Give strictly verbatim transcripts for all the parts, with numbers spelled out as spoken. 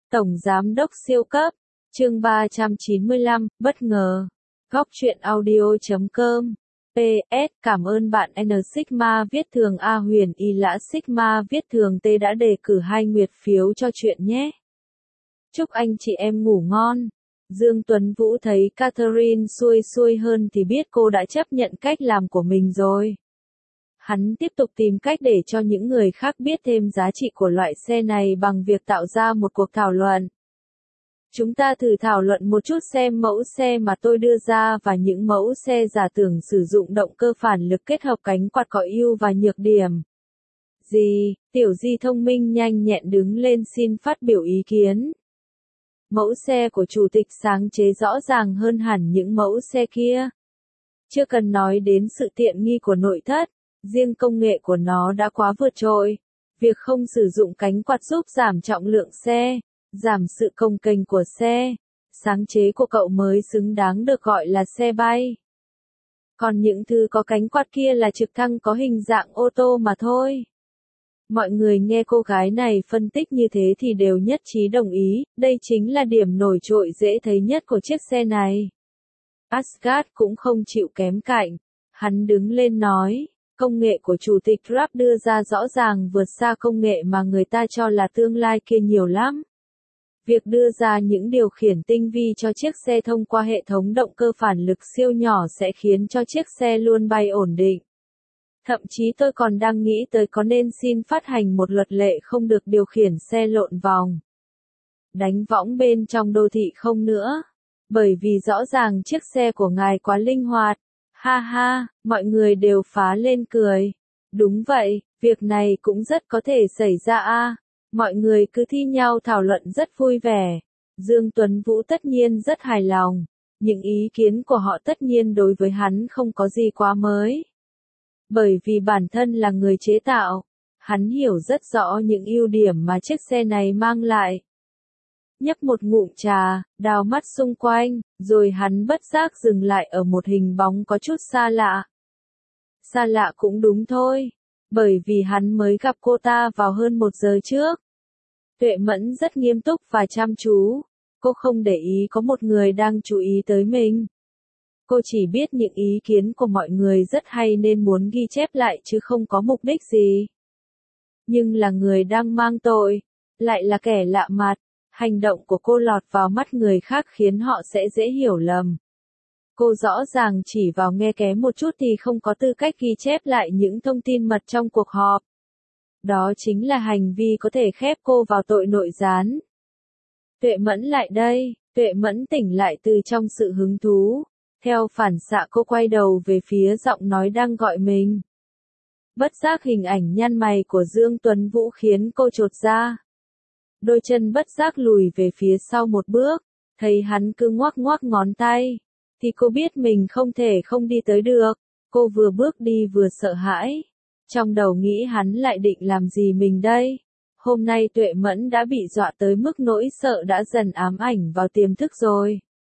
Tổng Giám đốc siêu cấp, chương ba trăm chín mươi lăm, bất ngờ. Góc truyện audio chấm com. pê ét Cảm ơn bạn N Sigma viết thường A Huyền Y Lã Sigma viết thường T đã đề cử hai nguyệt phiếu cho chuyện nhé. Chúc anh chị em ngủ ngon. Dương Tuấn Vũ thấy Catherine xuôi xuôi hơn thì biết cô đã chấp nhận cách làm của mình rồi. Hắn tiếp tục tìm cách để cho những người khác biết thêm giá trị của loại xe này bằng việc tạo ra một cuộc thảo luận. Chúng ta thử thảo luận một chút xem mẫu xe mà tôi đưa ra và những mẫu xe giả tưởng sử dụng động cơ phản lực kết hợp cánh quạt có ưu và nhược điểm. Gì? Tiểu Di thông minh nhanh nhẹn đứng lên xin phát biểu ý kiến. Mẫu xe của chủ tịch sáng chế rõ ràng hơn hẳn những mẫu xe kia. Chưa cần nói đến sự tiện nghi của nội thất, riêng công nghệ của nó đã quá vượt trội. Việc không sử dụng cánh quạt giúp giảm trọng lượng xe, giảm sự cồng kềnh của xe. Sáng chế của cậu mới xứng đáng được gọi là xe bay. Còn những thứ có cánh quạt kia là trực thăng có hình dạng ô tô mà thôi. Mọi người nghe cô gái này phân tích như thế thì đều nhất trí đồng ý, đây chính là điểm nổi trội dễ thấy nhất của chiếc xe này. Asgard cũng không chịu kém cạnh. Hắn đứng lên nói, công nghệ của chủ tịch Grab đưa ra rõ ràng vượt xa công nghệ mà người ta cho là tương lai kia nhiều lắm. Việc đưa ra những điều khiển tinh vi cho chiếc xe thông qua hệ thống động cơ phản lực siêu nhỏ sẽ khiến cho chiếc xe luôn bay ổn định. Thậm chí tôi còn đang nghĩ tới có nên xin phát hành một luật lệ không được điều khiển xe lộn vòng, đánh võng bên trong đô thị không nữa. Bởi vì rõ ràng chiếc xe của ngài quá linh hoạt. Ha ha, mọi người đều phá lên cười. Đúng vậy, việc này cũng rất có thể xảy ra a. Mọi người cứ thi nhau thảo luận rất vui vẻ. Dương Tuấn Vũ tất nhiên rất hài lòng. Những ý kiến của họ tất nhiên đối với hắn không có gì quá mới. Bởi vì bản thân là người chế tạo, hắn hiểu rất rõ những ưu điểm mà chiếc xe này mang lại. Nhấp một ngụm trà, đào mắt xung quanh, rồi hắn bất giác dừng lại ở một hình bóng có chút xa lạ. Xa lạ cũng đúng thôi, bởi vì hắn mới gặp cô ta vào hơn một giờ trước. Tuệ Mẫn rất nghiêm túc và chăm chú, cô không để ý có một người đang chú ý tới mình. Cô chỉ biết những ý kiến của mọi người rất hay nên muốn ghi chép lại chứ không có mục đích gì. Nhưng là người đang mang tội, lại là kẻ lạ mặt. Hành động của cô lọt vào mắt người khác khiến họ sẽ dễ hiểu lầm. Cô rõ ràng chỉ vào nghe kém một chút thì không có tư cách ghi chép lại những thông tin mật trong cuộc họp. Đó chính là hành vi có thể khép cô vào tội nội gián. Tuệ Mẫn lại đây, Tuệ Mẫn tỉnh lại từ trong sự hứng thú. Theo phản xạ cô quay đầu về phía giọng nói đang gọi mình. Bất giác hình ảnh nhăn mày của Dương Tuấn Vũ khiến cô chột ra. Đôi chân bất giác lùi về phía sau một bước, thấy hắn cứ ngoắc ngoắc ngón tay, thì cô biết mình không thể không đi tới được. Cô vừa bước đi vừa sợ hãi, trong đầu nghĩ hắn lại định làm gì mình đây. Hôm nay Tuệ Mẫn đã bị dọa tới mức nỗi sợ đã dần ám ảnh vào tiềm thức rồi.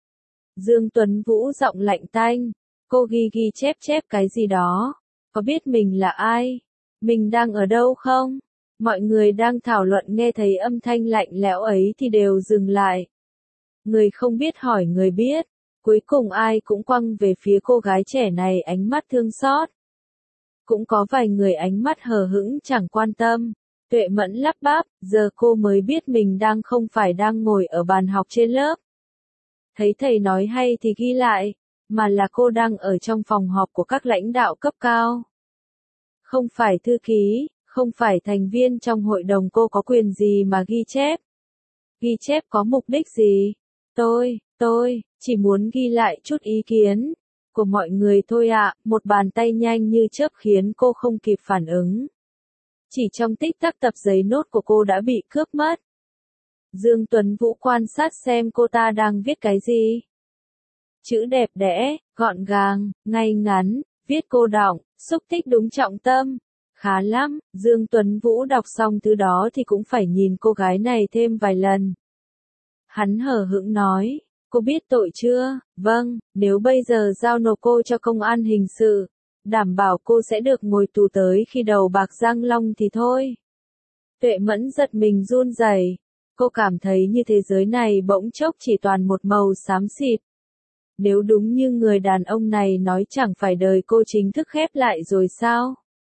Dương Tuấn Vũ giọng lạnh tanh, cô ghi ghi chép chép cái gì đó, có biết mình là ai, mình đang ở đâu không? Mọi người đang thảo luận nghe thấy âm thanh lạnh lẽo ấy thì đều dừng lại. Người không biết hỏi người biết, cuối cùng ai cũng quăng về phía cô gái trẻ này ánh mắt thương xót. Cũng có vài người ánh mắt hờ hững chẳng quan tâm. Tuệ Mẫn lắp bắp, giờ cô mới biết mình đang không phải đang ngồi ở bàn học trên lớp. Thấy thầy nói hay thì ghi lại, mà là cô đang ở trong phòng họp của các lãnh đạo cấp cao. Không phải thư ký. Không phải thành viên trong hội đồng, cô có quyền gì mà ghi chép? Ghi chép có mục đích gì? Tôi, tôi, chỉ muốn ghi lại chút ý kiến của mọi người thôi ạ. Một bàn tay nhanh như chớp khiến cô không kịp phản ứng. Chỉ trong tích tắc tập giấy nốt của cô đã bị cướp mất. Dương Tuấn Vũ quan sát xem cô ta đang viết cái gì. Chữ đẹp đẽ, gọn gàng, ngay ngắn, viết cô đọng, xúc tích đúng trọng tâm. Khá lắm, Dương Tuấn Vũ đọc xong thứ đó thì cũng phải nhìn cô gái này thêm vài lần. Hắn hờ hững nói, cô biết tội chưa? Vâng, nếu bây giờ giao nộp cô cho công an hình sự, đảm bảo cô sẽ được ngồi tù tới khi đầu bạc răng long thì thôi. Tuệ Mẫn giật mình run rẩy, Cô cảm thấy như thế giới này bỗng chốc chỉ toàn một màu xám xịt. Nếu đúng như người đàn ông này nói, chẳng phải đời cô chính thức khép lại rồi sao?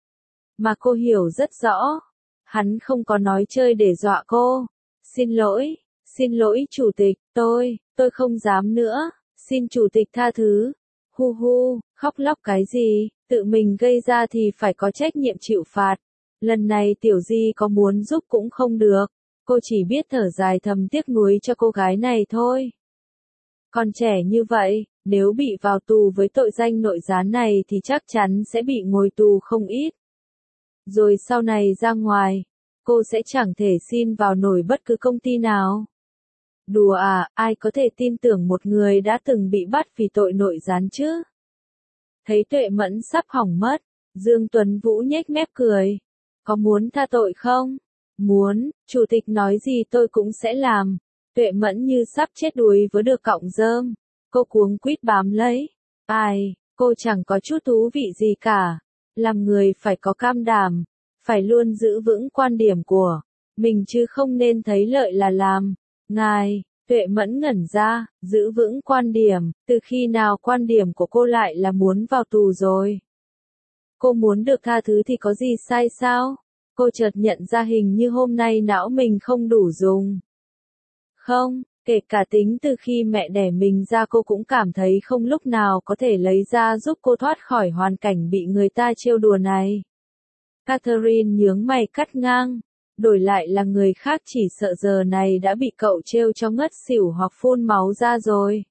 Mà cô hiểu rất rõ. Hắn không có nói chơi để dọa cô. Xin lỗi, xin lỗi chủ tịch, tôi, tôi không dám nữa, xin chủ tịch tha thứ. Hu hu, khóc lóc cái gì, tự mình gây ra thì phải có trách nhiệm chịu phạt. Lần này Tiểu Di có muốn giúp cũng không được. Cô chỉ biết thở dài thầm tiếc nuối cho cô gái này thôi. Còn trẻ như vậy, nếu bị vào tù với tội danh nội gián này thì chắc chắn sẽ bị ngồi tù không ít. Rồi sau này ra ngoài, cô sẽ chẳng thể xin vào nổi bất cứ công ty nào. Đùa à, ai có thể tin tưởng một người đã từng bị bắt vì tội nội gián chứ? Thấy Tuệ Mẫn sắp hỏng mất, Dương Tuấn Vũ nhếch mép cười. Có muốn tha tội không? Muốn, chủ tịch nói gì tôi cũng sẽ làm. Tuệ Mẫn như sắp chết đuối với được cọng rơm. Cô cuống quýt bám lấy. Ai, cô chẳng có chút thú vị gì cả. Làm người phải có cam đảm, phải luôn giữ vững quan điểm của mình chứ không nên thấy lợi là làm. Ngài, Tuệ Mẫn ngẩn ra, giữ vững quan điểm, từ khi nào quan điểm của cô lại là muốn vào tù rồi? Cô muốn được tha thứ thì có gì sai sao? Cô chợt nhận ra hình như hôm nay não mình không đủ dùng. Không, kể cả tính từ khi mẹ đẻ mình ra cô cũng cảm thấy không lúc nào có thể lấy ra giúp cô thoát khỏi hoàn cảnh bị người ta trêu đùa này. Catherine nhướng mày cắt ngang. Đổi lại là người khác chỉ sợ giờ này đã bị cậu trêu cho ngất xỉu hoặc phun máu ra rồi.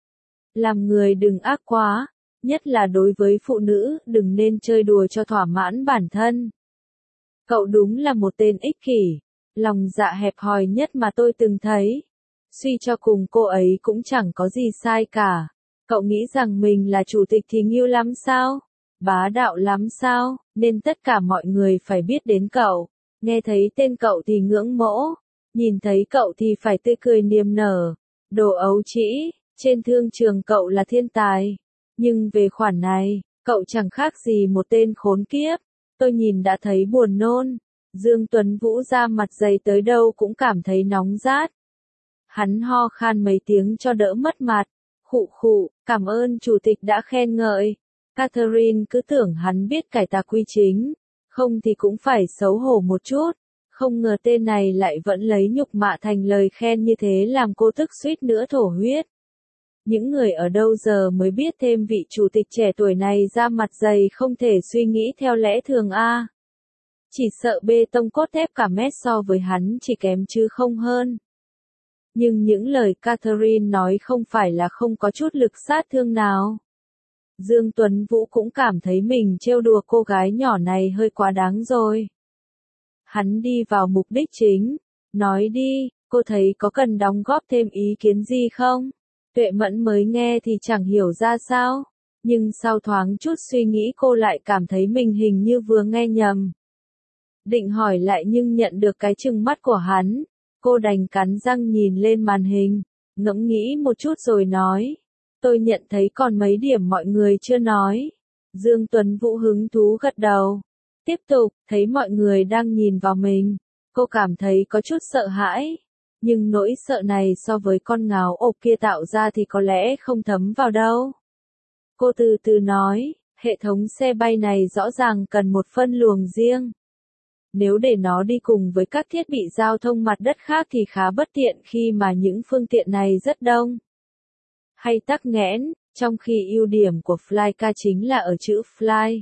Làm người đừng ác quá, nhất là đối với phụ nữ, đừng nên chơi đùa cho thỏa mãn bản thân. Cậu đúng là một tên ích kỷ, lòng dạ hẹp hòi nhất mà tôi từng thấy. Suy cho cùng cô ấy cũng chẳng có gì sai cả. Cậu nghĩ rằng mình là chủ tịch thì nghiêu lắm sao? Bá đạo lắm sao? Nên tất cả mọi người phải biết đến cậu. Nghe thấy tên cậu thì ngưỡng mộ. Nhìn thấy cậu thì phải tươi cười niềm nở. Đồ ấu trĩ, trên thương trường cậu là thiên tài. Nhưng về khoản này, cậu chẳng khác gì một tên khốn kiếp. Tôi nhìn đã thấy buồn nôn. Dương Tuấn Vũ ra mặt dày tới đâu cũng cảm thấy nóng rát. Hắn ho khan mấy tiếng cho đỡ mất mặt. Khụ khụ, cảm ơn chủ tịch đã khen ngợi. Catherine cứ tưởng hắn biết cải tà quy chính. Không thì cũng phải xấu hổ một chút. Không ngờ tên này lại vẫn lấy nhục mạ thành lời khen như thế làm cô tức suýt nữa thổ huyết. Những người ở đâu giờ mới biết thêm vị chủ tịch trẻ tuổi này ra mặt dày không thể suy nghĩ theo lẽ thường a. Chỉ sợ bê tông cốt thép cả mét so với hắn chỉ kém chứ không hơn. Nhưng những lời Catherine nói không phải là không có chút lực sát thương nào. Dương Tuấn Vũ cũng cảm thấy mình trêu đùa cô gái nhỏ này hơi quá đáng rồi. Hắn đi vào mục đích chính. Nói đi, cô thấy có cần đóng góp thêm ý kiến gì không? Tuệ Mẫn mới nghe thì chẳng hiểu ra sao. Nhưng sau thoáng chút suy nghĩ cô lại cảm thấy mình hình như vừa nghe nhầm. Định hỏi lại nhưng nhận được cái trừng mắt của hắn. Cô đành cắn răng nhìn lên màn hình. Ngẫm nghĩ một chút rồi nói. Tôi nhận thấy còn mấy điểm mọi người chưa nói. Dương Tuấn Vũ hứng thú gật đầu. Tiếp tục, thấy mọi người đang nhìn vào mình. Cô cảm thấy có chút sợ hãi. Nhưng nỗi sợ này so với con ngáo ộp kia tạo ra thì có lẽ không thấm vào đâu. Cô từ từ nói, hệ thống xe bay này rõ ràng cần một phân luồng riêng. Nếu để nó đi cùng với các thiết bị giao thông mặt đất khác thì khá bất tiện khi mà những phương tiện này rất đông. Hay tắc nghẽn, trong khi ưu điểm của Flyka chính là ở chữ fly.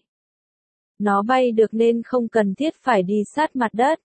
Nó bay được nên không cần thiết phải đi sát mặt đất.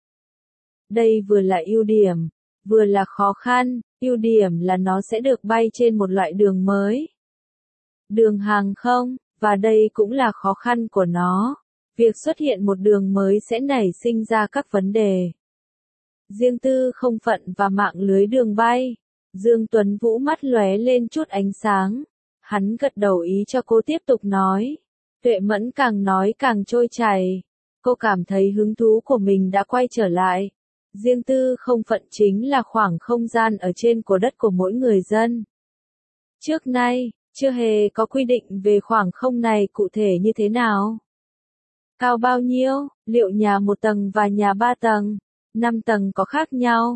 Đây vừa là ưu điểm, vừa là khó khăn. Ưu điểm là nó sẽ được bay trên một loại đường mới. Đường hàng không, và đây cũng là khó khăn của nó. Việc xuất hiện một đường mới sẽ nảy sinh ra các vấn đề. Riêng tư không phận và mạng lưới đường bay. Dương Tuấn Vũ mắt lóe lên chút ánh sáng. Hắn gật đầu ý cho cô tiếp tục nói. Tuệ Mẫn càng nói càng trôi chảy. Cô cảm thấy hứng thú của mình đã quay trở lại. Riêng tư không phận chính là khoảng không gian ở trên của đất của mỗi người dân. Trước nay, chưa hề có quy định về khoảng không này cụ thể như thế nào. Cao bao nhiêu, liệu nhà một tầng và nhà ba tầng, năm tầng có khác nhau.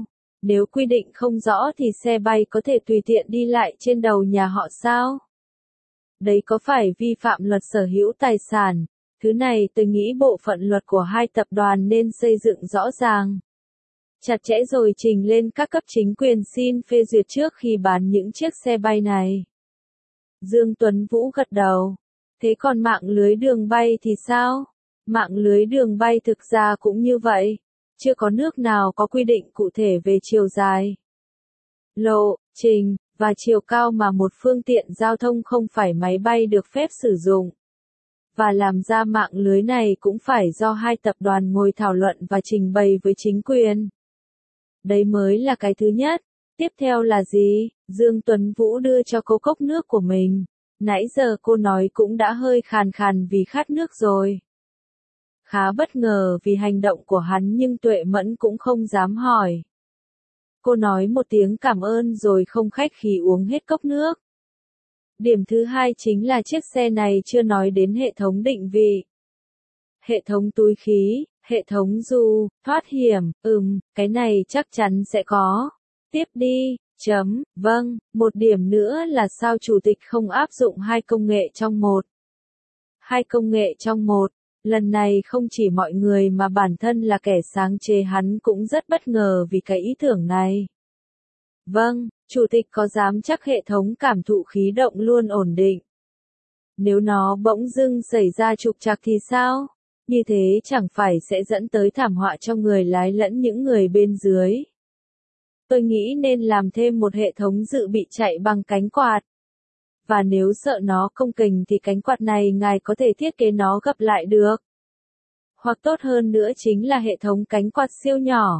Nếu quy định không rõ thì xe bay có thể tùy tiện đi lại trên đầu nhà họ sao? Đấy có phải vi phạm luật sở hữu tài sản? Thứ này tôi nghĩ bộ phận luật của hai tập đoàn nên xây dựng rõ ràng, chặt chẽ rồi trình lên các cấp chính quyền xin phê duyệt trước khi bán những chiếc xe bay này. Dương Tuấn Vũ gật đầu. Thế còn mạng lưới đường bay thì sao? Mạng lưới đường bay thực ra cũng như vậy. Chưa có nước nào có quy định cụ thể về chiều dài, lộ trình, và chiều cao mà một phương tiện giao thông không phải máy bay được phép sử dụng. Và làm ra mạng lưới này cũng phải do hai tập đoàn ngồi thảo luận và trình bày với chính quyền. Đấy mới là cái thứ nhất. Tiếp theo là gì? Dương Tuấn Vũ đưa cho cô cốc nước của mình. Nãy giờ cô nói cũng đã hơi khàn khàn vì khát nước rồi. Khá bất ngờ vì hành động của hắn nhưng Tuệ Mẫn cũng không dám hỏi. Cô nói một tiếng cảm ơn rồi không khách khí uống hết cốc nước. Điểm thứ hai chính là chiếc xe này chưa nói đến hệ thống định vị. Hệ thống túi khí, hệ thống dù, thoát hiểm, ừm, cái này chắc chắn sẽ có. Tiếp đi, chấm, vâng, một điểm nữa là sao chủ tịch không áp dụng hai công nghệ trong một. Hai công nghệ trong một, lần này không chỉ mọi người mà bản thân là kẻ sáng chế hắn cũng rất bất ngờ vì cái ý tưởng này. Vâng, chủ tịch có dám chắc hệ thống cảm thụ khí động luôn ổn định? Nếu nó bỗng dưng xảy ra trục trặc thì sao? Như thế chẳng phải sẽ dẫn tới thảm họa cho người lái lẫn những người bên dưới. Tôi nghĩ nên làm thêm một hệ thống dự bị chạy bằng cánh quạt. Và nếu sợ nó không kềnh thì cánh quạt này ngài có thể thiết kế nó gập lại được. Hoặc tốt hơn nữa chính là hệ thống cánh quạt siêu nhỏ.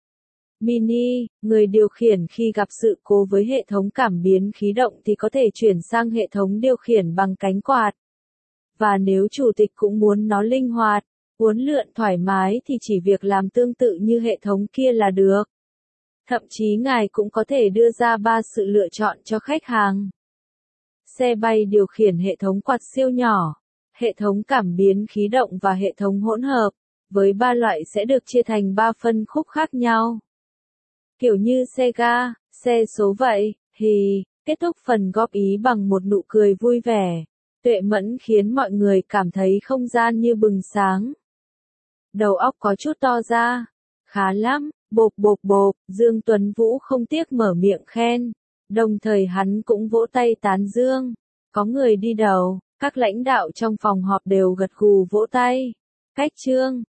Mini, người điều khiển khi gặp sự cố với hệ thống cảm biến khí động thì có thể chuyển sang hệ thống điều khiển bằng cánh quạt. Và nếu chủ tịch cũng muốn nó linh hoạt, uốn lượn thoải mái thì chỉ việc làm tương tự như hệ thống kia là được. Thậm chí ngài cũng có thể đưa ra ba sự lựa chọn cho khách hàng. Xe bay điều khiển hệ thống quạt siêu nhỏ, hệ thống cảm biến khí động và hệ thống hỗn hợp, với ba loại sẽ được chia thành ba phân khúc khác nhau. Kiểu như xe ga, xe số vậy, hì, kết thúc phần góp ý bằng một nụ cười vui vẻ. Tuệ Mẫn khiến mọi người cảm thấy không gian như bừng sáng. Đầu óc có chút to ra. Khá lắm, bộp bộp bộp, Dương Tuấn Vũ không tiếc mở miệng khen. Đồng thời hắn cũng vỗ tay tán dương. Có người đi đầu, các lãnh đạo trong phòng họp đều gật gù vỗ tay. Cách chương